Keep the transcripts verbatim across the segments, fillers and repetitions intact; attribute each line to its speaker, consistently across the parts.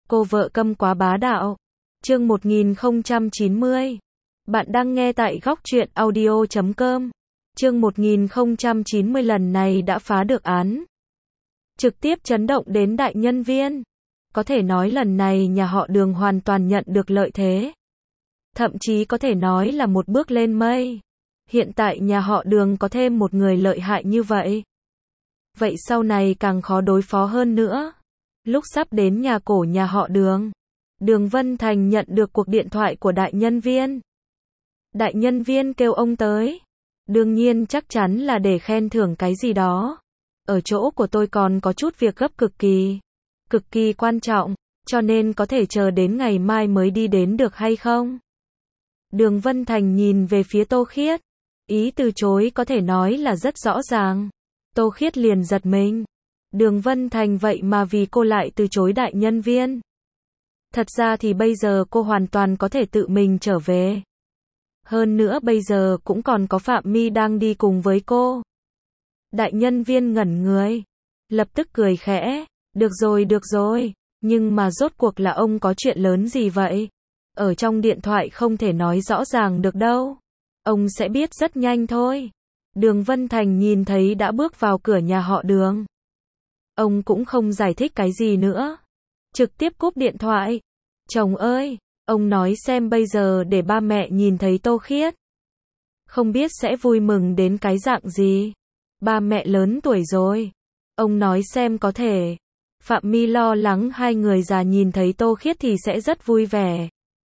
Speaker 1: Cô vợ câm quá bá đạo. Chương một nghìn không trăm chín mươi. Bạn đang nghe tại góc truyện audio chấm com. Chương một nghìn không trăm chín mươi lần này đã phá được án. Trực tiếp chấn động đến đại nhân viên. Có thể nói lần này nhà họ Đường hoàn toàn nhận được lợi thế. Thậm chí có thể nói là một bước lên mây. Hiện tại nhà họ Đường có thêm một người lợi hại như vậy. Vậy sau này càng khó đối phó hơn nữa. Lúc sắp đến nhà cổ nhà họ Đường, Đường Vân Thành nhận được cuộc điện thoại của đại nhân viên. Đại nhân viên kêu ông tới. Đương nhiên chắc chắn là để khen thưởng cái gì đó. Ở chỗ của tôi còn có chút việc gấp cực kỳ, cực kỳ quan trọng, cho nên có thể chờ đến ngày mai mới đi đến được hay không? Đường Vân Thành nhìn về phía Tô Khiết. Ý từ chối có thể nói là rất rõ ràng. Tô Khiết liền giật mình. Đường Vân Thành vậy mà vì cô lại từ chối đại nhân viên. Thật ra thì bây giờ cô hoàn toàn có thể tự mình trở về. Hơn nữa bây giờ cũng còn có Phạm My đang đi cùng với cô. Đại nhân viên ngẩn người. Lập tức cười khẽ. Được rồi được rồi. Nhưng mà rốt cuộc là ông có chuyện lớn gì vậy? Ở trong điện thoại không thể nói rõ ràng được đâu. Ông sẽ biết rất nhanh thôi. Đường Vân Thành nhìn thấy đã bước vào cửa nhà họ Đường. Ông cũng không giải thích cái gì nữa. Trực tiếp cúp điện thoại. Chồng ơi, ông nói xem bây giờ để ba mẹ nhìn thấy Tô Khiết. Không biết sẽ vui mừng đến cái dạng gì. Ba mẹ lớn tuổi rồi. Ông nói xem có thể. Phạm My lo lắng hai người già nhìn thấy Tô Khiết thì sẽ rất vui vẻ.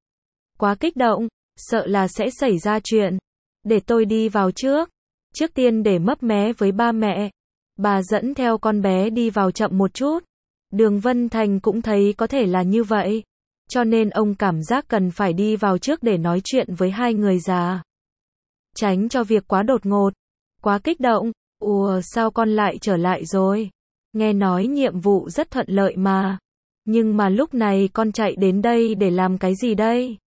Speaker 1: Quá kích động, sợ là sẽ xảy ra chuyện. Để tôi đi vào trước. Trước tiên để mấp mé với ba mẹ. Bà dẫn theo con bé đi vào chậm một chút. Đường Vân Thành cũng thấy có thể là như vậy. Cho nên ông cảm giác cần phải đi vào trước để nói chuyện với hai người già. Tránh cho việc quá đột ngột. Quá kích động. Ủa sao con lại trở lại rồi? Nghe nói nhiệm vụ rất thuận lợi mà. Nhưng mà lúc này con chạy đến đây để làm cái gì đây?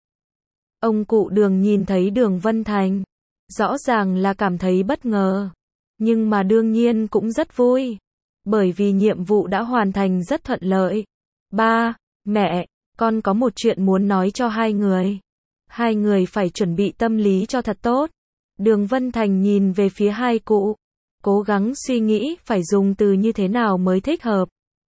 Speaker 1: Ông cụ Đường nhìn thấy Đường Vân Thành. Rõ ràng là cảm thấy bất ngờ. Nhưng mà đương nhiên cũng rất vui. Bởi vì nhiệm vụ đã hoàn thành rất thuận lợi. Ba, mẹ, con có một chuyện muốn nói cho hai người. Hai người phải chuẩn bị tâm lý cho thật tốt. Đường Vân Thành nhìn về phía hai cụ. Cố gắng suy nghĩ phải dùng từ như thế nào mới thích hợp.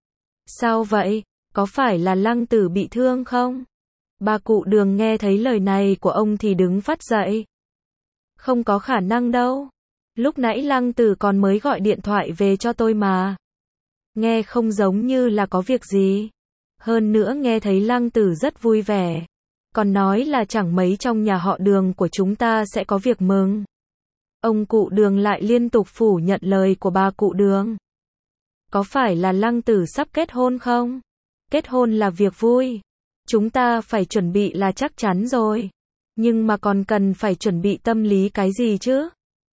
Speaker 1: Sao vậy? Có phải là Lăng Tử bị thương không? Bà cụ Đường nghe thấy lời này của ông thì đứng phát dậy. Không có khả năng đâu. Lúc nãy Lăng Tử còn mới gọi điện thoại về cho tôi mà. Nghe không giống như là có việc gì. Hơn nữa nghe thấy Lăng Tử rất vui vẻ. Còn nói là chẳng mấy trong nhà họ Đường của chúng ta sẽ có việc mừng. Ông cụ Đường lại liên tục phủ nhận lời của bà cụ Đường. Có phải là Lăng Tử sắp kết hôn không? Kết hôn là việc vui. Chúng ta phải chuẩn bị là chắc chắn rồi. Nhưng mà còn cần phải chuẩn bị tâm lý cái gì chứ?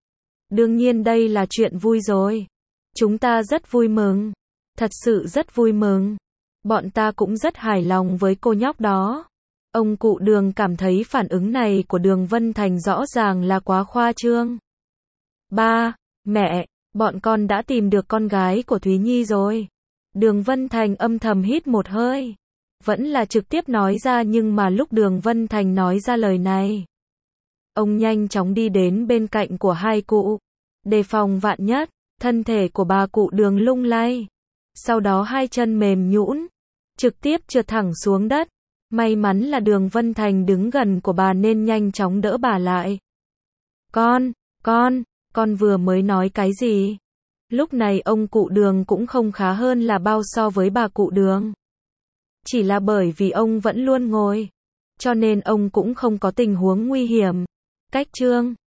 Speaker 1: Đương nhiên đây là chuyện vui rồi. Chúng ta rất vui mừng. Thật sự rất vui mừng. Bọn ta cũng rất hài lòng với cô nhóc đó. Ông cụ Đường cảm thấy phản ứng này của Đường Vân Thành rõ ràng là quá khoa trương. Ba, mẹ, bọn con đã tìm được con gái của Thúy Nhi rồi. Đường Vân Thành âm thầm hít một hơi. Vẫn là trực tiếp nói ra nhưng mà lúc Đường Vân Thành nói ra lời này. Ông nhanh chóng đi đến bên cạnh của hai cụ. Đề phòng vạn nhất, thân thể của bà cụ Đường lung lay. Sau đó hai chân mềm nhũn, trực tiếp trượt thẳng xuống đất. May mắn là Đường Vân Thành đứng gần của bà nên nhanh chóng đỡ bà lại. Con, con, con vừa mới nói cái gì? Lúc này ông cụ Đường cũng không khá hơn là bao so với bà cụ Đường. Chỉ là bởi vì ông vẫn luôn ngồi. Cho nên ông cũng không có tình huống nguy hiểm. Cách chương